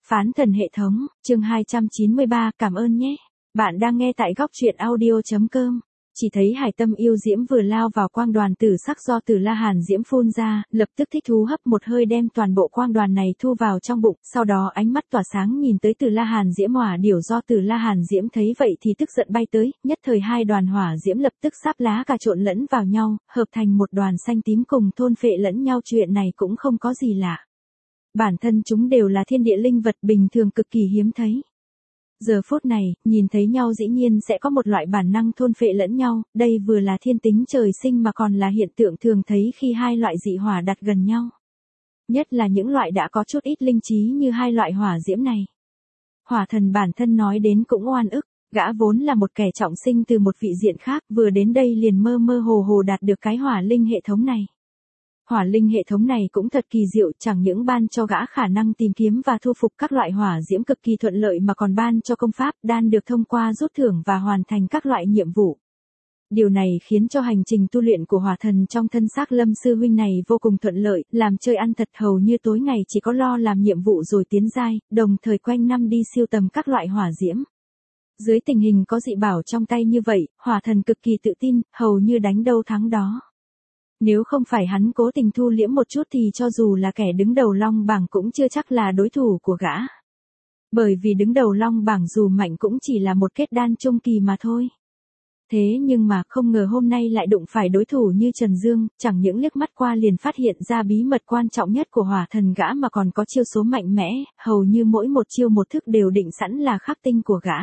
Phán thần hệ thống, chương 293, cảm ơn nhé. Bạn đang nghe tại góc truyện audio.com. Chỉ thấy Hải Tâm yêu diễm vừa lao vào quang đoàn tử sắc do Tử La Hàn diễm phun ra, lập tức thích thú hấp một hơi đem toàn bộ quang đoàn này thu vào trong bụng, sau đó ánh mắt tỏa sáng nhìn tới Tử La Hàn diễm hỏa điểu do Tử La Hàn diễm thấy vậy thì tức giận bay tới, nhất thời hai đoàn hỏa diễm lập tức sáp lá cả trộn lẫn vào nhau, hợp thành một đoàn xanh tím cùng thôn phệ lẫn nhau, chuyện này cũng không có gì lạ. Bản thân chúng đều là thiên địa linh vật bình thường cực kỳ hiếm thấy. Giờ phút này, nhìn thấy nhau dĩ nhiên sẽ có một loại bản năng thôn phệ lẫn nhau, đây vừa là thiên tính trời sinh mà còn là hiện tượng thường thấy khi hai loại dị hỏa đặt gần nhau. Nhất là những loại đã có chút ít linh trí như hai loại hỏa diễm này. Hỏa thần bản thân nói đến cũng oan ức, gã vốn là một kẻ trọng sinh từ một vị diện khác, vừa đến đây liền mơ mơ hồ hồ đạt được cái hỏa linh hệ thống này. Hỏa linh hệ thống này cũng thật kỳ diệu, chẳng những ban cho gã khả năng tìm kiếm và thu phục các loại hỏa diễm cực kỳ thuận lợi mà còn ban cho công pháp đan được thông qua rút thưởng và hoàn thành các loại nhiệm vụ. Điều này khiến cho hành trình tu luyện của hỏa thần trong thân xác Lâm sư huynh này vô cùng thuận lợi, làm chơi ăn thật hầu như tối ngày chỉ có lo làm nhiệm vụ rồi tiến giai, đồng thời quanh năm đi siêu tầm các loại hỏa diễm. Dưới tình hình có dị bảo trong tay như vậy, hỏa thần cực kỳ tự tin, hầu như đánh đâu thắng đó. Nếu không phải hắn cố tình thu liễm một chút thì cho dù là kẻ đứng đầu long bảng cũng chưa chắc là đối thủ của gã. Bởi vì đứng đầu long bảng dù mạnh cũng chỉ là một kết đan trung kỳ mà thôi. Thế nhưng mà không ngờ hôm nay lại đụng phải đối thủ như Trần Dương, chẳng những liếc mắt qua liền phát hiện ra bí mật quan trọng nhất của hỏa thần gã mà còn có chiêu số mạnh mẽ, hầu như mỗi một chiêu một thức đều định sẵn là khắc tinh của gã.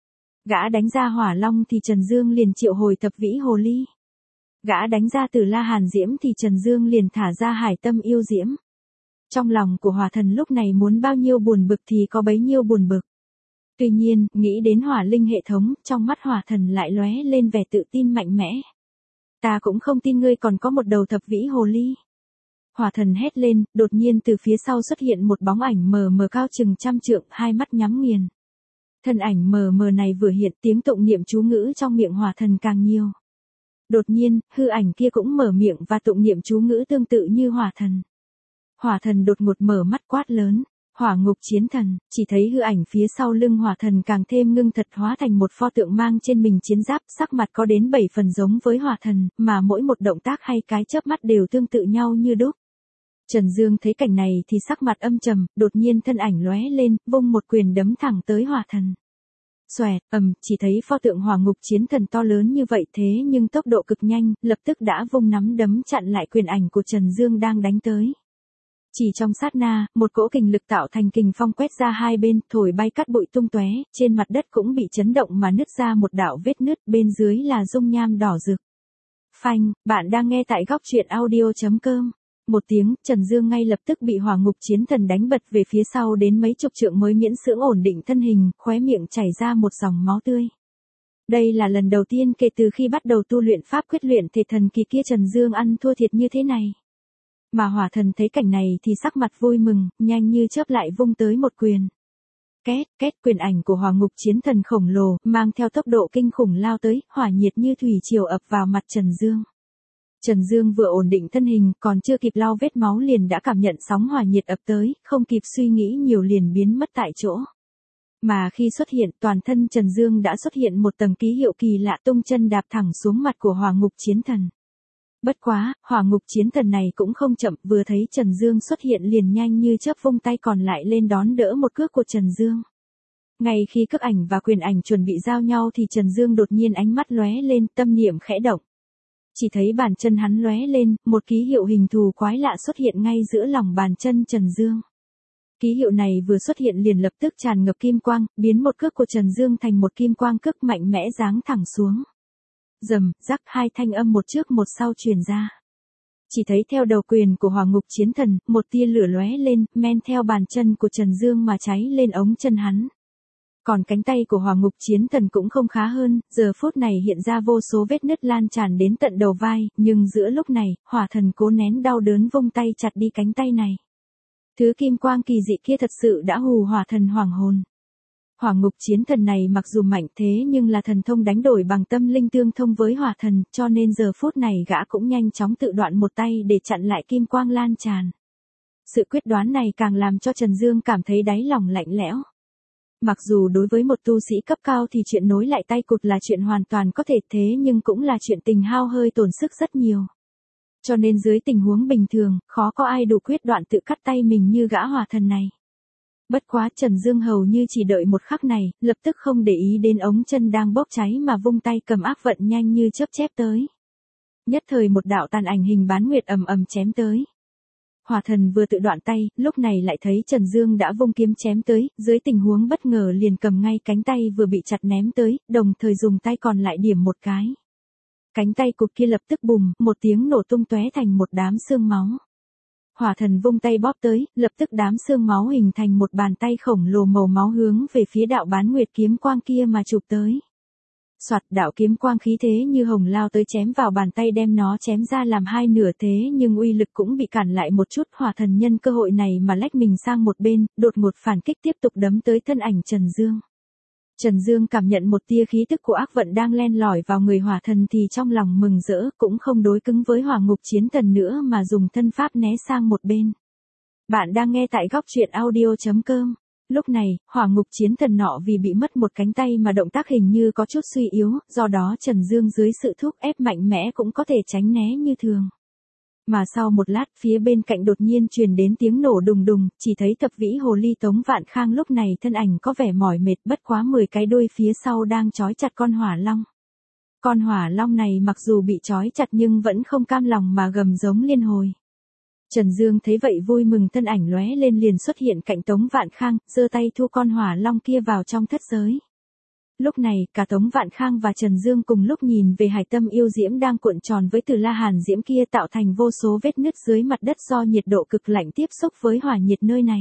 Gã đánh ra hỏa long thì Trần Dương liền triệu hồi thập vĩ hồ ly. Gã đánh ra Tử La Hàn diễm thì Trần Dương liền thả ra Hải Tâm yêu diễm. Trong lòng của hỏa thần lúc này muốn bao nhiêu buồn bực thì có bấy nhiêu buồn bực. Tuy nhiên, nghĩ đến hỏa linh hệ thống, trong mắt hỏa thần lại lóe lên vẻ tự tin mạnh mẽ. Ta cũng không tin ngươi còn có một đầu thập vĩ hồ ly. Hỏa thần hét lên, đột nhiên từ phía sau xuất hiện một bóng ảnh mờ mờ cao chừng 100 trượng, hai mắt nhắm nghiền. Thân ảnh mờ mờ này vừa hiện, tiếng tụng niệm chú ngữ trong miệng hỏa thần càng nhiều. Đột nhiên, hư ảnh kia cũng mở miệng và tụng niệm chú ngữ tương tự như hỏa thần. Hỏa thần đột ngột mở mắt quát lớn, hỏa ngục chiến thần, chỉ thấy hư ảnh phía sau lưng hỏa thần càng thêm ngưng thật hóa thành một pho tượng mang trên mình chiến giáp, sắc mặt có đến 7 phần giống với hỏa thần, mà mỗi một động tác hay cái chớp mắt đều tương tự nhau như đúc. Trần Dương thấy cảnh này thì sắc mặt âm trầm, đột nhiên thân ảnh lóe lên, vung một quyền đấm thẳng tới hỏa thần. Xoẹt, chỉ thấy pho tượng hỏa ngục chiến thần to lớn như vậy thế nhưng tốc độ cực nhanh, lập tức đã vung nắm đấm chặn lại quyền ảnh của Trần Dương đang đánh tới. Chỉ trong sát na, một cỗ kình lực tạo thành kình phong quét ra hai bên, thổi bay cát bụi tung tóe, trên mặt đất cũng bị chấn động mà nứt ra một đạo vết nứt, bên dưới là dung nham đỏ rực. Phanh, bạn đang nghe tại góc truyện audio.com. Một tiếng, Trần Dương ngay lập tức bị hỏa ngục chiến thần đánh bật về phía sau đến mấy chục trượng mới miễn cưỡng ổn định thân hình, khóe miệng chảy ra một dòng máu tươi. Đây là lần đầu tiên kể từ khi bắt đầu tu luyện pháp quyết luyện thể thần kỳ kia Trần Dương ăn thua thiệt như thế này. Mà hỏa thần thấy cảnh này thì sắc mặt vui mừng, nhanh như chớp lại vung tới một quyền. Két, két, quyền ảnh của hỏa ngục chiến thần khổng lồ, mang theo tốc độ kinh khủng lao tới, hỏa nhiệt như thủy triều ập vào mặt Trần Dương. Trần Dương vừa ổn định thân hình, còn chưa kịp lau vết máu liền đã cảm nhận sóng hỏa nhiệt ập tới, không kịp suy nghĩ nhiều liền biến mất tại chỗ. Mà khi xuất hiện, toàn thân Trần Dương đã xuất hiện một tầng ký hiệu kỳ lạ, tung chân đạp thẳng xuống mặt của hỏa ngục chiến thần. Bất quá, hỏa ngục chiến thần này cũng không chậm, vừa thấy Trần Dương xuất hiện liền nhanh như chớp vung tay còn lại lên đón đỡ một cước của Trần Dương. Ngay khi cước ảnh và quyền ảnh chuẩn bị giao nhau thì Trần Dương đột nhiên ánh mắt lóe lên, tâm niệm khẽ động. Chỉ thấy bàn chân hắn lóe lên, một ký hiệu hình thù quái lạ xuất hiện ngay giữa lòng bàn chân Trần Dương. Ký hiệu này vừa xuất hiện liền lập tức tràn ngập kim quang, biến một cước của Trần Dương thành một kim quang cước mạnh mẽ giáng thẳng xuống. Rầm, rắc, hai thanh âm một trước một sau truyền ra. Chỉ thấy theo đầu quyền của hỏa ngục chiến thần, một tia lửa lóe lên, men theo bàn chân của Trần Dương mà cháy lên ống chân hắn. Còn cánh tay của hỏa ngục chiến thần cũng không khá hơn, giờ phút này hiện ra vô số vết nứt lan tràn đến tận đầu vai, nhưng giữa lúc này, hỏa thần cố nén đau đớn vung tay chặt đi cánh tay này. Thứ kim quang kỳ dị kia thật sự đã hù hỏa thần hoảng hồn. Hỏa ngục chiến thần này mặc dù mạnh thế nhưng là thần thông đánh đổi bằng tâm linh tương thông với hỏa thần, cho nên giờ phút này gã cũng nhanh chóng tự đoạn một tay để chặn lại kim quang lan tràn. Sự quyết đoán này càng làm cho Trần Dương cảm thấy đáy lòng lạnh lẽo. Mặc dù đối với một tu sĩ cấp cao thì chuyện nối lại tay cụt là chuyện hoàn toàn có thể, thế nhưng cũng là chuyện tình hao hơi tổn sức rất nhiều. Cho nên dưới tình huống bình thường, khó có ai đủ quyết đoán tự cắt tay mình như gã hỏa thần này. Bất quá Trần Dương hầu như chỉ đợi một khắc này, lập tức không để ý đến ống chân đang bốc cháy mà vung tay cầm ác vận nhanh như chớp chép tới. Nhất thời một đạo tàn ảnh hình bán nguyệt ầm ầm chém tới. Hỏa thần vừa tự đoạn tay, lúc này lại thấy Trần Dương đã vung kiếm chém tới, dưới tình huống bất ngờ liền cầm ngay cánh tay vừa bị chặt ném tới, đồng thời dùng tay còn lại điểm một cái. Cánh tay cụt kia lập tức bùm, một tiếng nổ tung tóe thành một đám xương máu. Hỏa thần vung tay bóp tới, lập tức đám xương máu hình thành một bàn tay khổng lồ màu máu hướng về phía đạo bán nguyệt kiếm quang kia mà chụp tới. Soạt, đạo kiếm quang khí thế như hồng lao tới chém vào bàn tay đem nó chém ra làm hai nửa, thế nhưng uy lực cũng bị cản lại một chút. Hỏa thần nhân cơ hội này mà lách mình sang một bên, đột ngột phản kích tiếp tục đấm tới thân ảnh Trần Dương. Trần Dương cảm nhận một tia khí tức của ác vận đang len lỏi vào người hỏa thần thì trong lòng mừng rỡ, cũng không đối cứng với hỏa ngục chiến thần nữa mà dùng thân pháp né sang một bên. Bạn đang nghe tại góc truyện audio.com. Lúc này, hỏa ngục chiến thần nọ vì bị mất một cánh tay mà động tác hình như có chút suy yếu, do đó Trần Dương dưới sự thúc ép mạnh mẽ cũng có thể tránh né như thường. Mà sau một lát, phía bên cạnh đột nhiên truyền đến tiếng nổ đùng đùng, chỉ thấy thập vĩ hồ ly Tống Vạn Khang lúc này thân ảnh có vẻ mỏi mệt, bất quá 10 cái đuôi phía sau đang trói chặt con hỏa long. Con hỏa long này mặc dù bị trói chặt nhưng vẫn không cam lòng mà gầm giống liên hồi. Trần Dương thấy vậy vui mừng, thân ảnh lóe lên liền xuất hiện cạnh Tống Vạn Khang, giơ tay thu con hỏa long kia vào trong thất giới. Lúc này, cả Tống Vạn Khang và Trần Dương cùng lúc nhìn về hải tâm yêu diễm đang cuộn tròn với Từ La Hàn diễm kia, tạo thành vô số vết nứt dưới mặt đất do nhiệt độ cực lạnh tiếp xúc với hỏa nhiệt nơi này.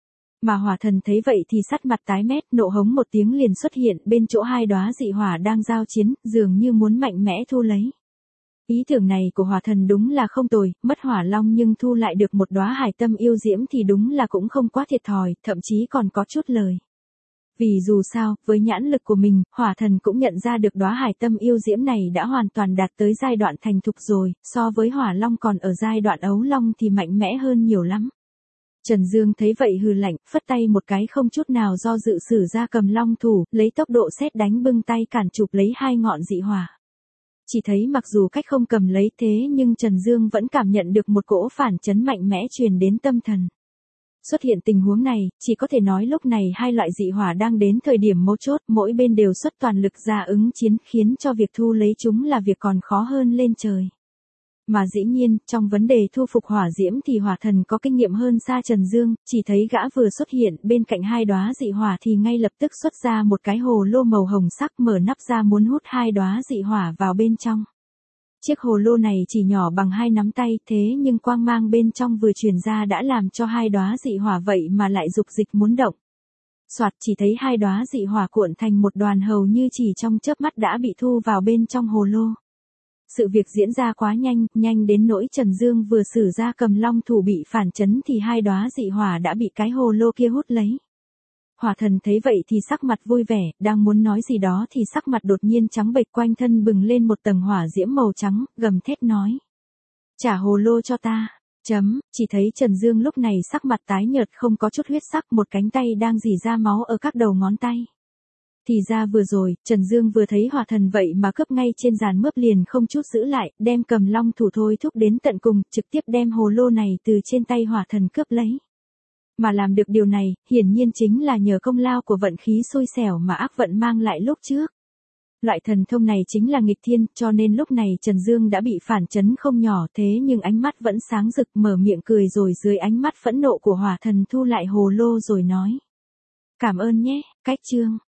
Mà hỏa thần thấy vậy thì sắc mặt tái mét, nộ hống một tiếng liền xuất hiện bên chỗ hai đóa dị hỏa đang giao chiến, dường như muốn mạnh mẽ thu lấy. Ý tưởng này của hỏa thần đúng là không tồi, mất hỏa long nhưng thu lại được một đóa hải tâm yêu diễm thì đúng là cũng không quá thiệt thòi, thậm chí còn có chút lời. Vì dù sao, với nhãn lực của mình, hỏa thần cũng nhận ra được đóa hải tâm yêu diễm này đã hoàn toàn đạt tới giai đoạn thành thục rồi, so với hỏa long còn ở giai đoạn ấu long thì mạnh mẽ hơn nhiều lắm. Trần Dương thấy vậy hừ lạnh, phất tay một cái không chút nào do dự sử ra cầm long thủ, lấy tốc độ sét đánh bưng tay cản chụp lấy hai ngọn dị hỏa. Chỉ thấy mặc dù cách không cầm lấy thế nhưng Trần Dương vẫn cảm nhận được một cỗ phản chấn mạnh mẽ truyền đến tâm thần. Xuất hiện tình huống này, chỉ có thể nói lúc này hai loại dị hỏa đang đến thời điểm mấu chốt, mỗi bên đều xuất toàn lực ra ứng chiến, khiến cho việc thu lấy chúng là việc còn khó hơn lên trời. Mà dĩ nhiên, trong vấn đề thu phục hỏa diễm thì hỏa thần có kinh nghiệm hơn xa Trần Dương, chỉ thấy gã vừa xuất hiện bên cạnh hai đóa dị hỏa thì ngay lập tức xuất ra một cái hồ lô màu hồng sắc, mở nắp ra muốn hút hai đóa dị hỏa vào bên trong. Chiếc hồ lô này chỉ nhỏ bằng hai nắm tay, thế nhưng quang mang bên trong vừa truyền ra đã làm cho hai đóa dị hỏa vậy mà lại dục dịch muốn động. Soạt, chỉ thấy hai đóa dị hỏa cuộn thành một đoàn hầu như chỉ trong chớp mắt đã bị thu vào bên trong hồ lô. Sự việc diễn ra quá nhanh, nhanh đến nỗi Trần Dương vừa sử ra cầm long thủ bị phản chấn thì hai đóa dị hỏa đã bị cái hồ lô kia hút lấy. Hỏa thần thấy vậy thì sắc mặt vui vẻ, đang muốn nói gì đó thì sắc mặt đột nhiên trắng bệch, quanh thân bừng lên một tầng hỏa diễm màu trắng, gầm thét nói. Trả hồ lô cho ta. Chỉ thấy Trần Dương lúc này sắc mặt tái nhợt không có chút huyết sắc, một cánh tay đang rỉ ra máu ở các đầu ngón tay. Thì ra vừa rồi, Trần Dương vừa thấy hỏa thần vậy mà cướp ngay trên giàn mướp liền không chút giữ lại, đem cầm long thủ thôi thúc đến tận cùng, trực tiếp đem hồ lô này từ trên tay hỏa thần cướp lấy. Mà làm được điều này, hiển nhiên chính là nhờ công lao của vận khí xui xẻo mà ác vận mang lại lúc trước. Loại thần thông này chính là nghịch thiên, cho nên lúc này Trần Dương đã bị phản chấn không nhỏ, thế nhưng ánh mắt vẫn sáng rực, mở miệng cười rồi dưới ánh mắt phẫn nộ của hỏa thần thu lại hồ lô rồi nói. Cảm ơn nhé, cách chương.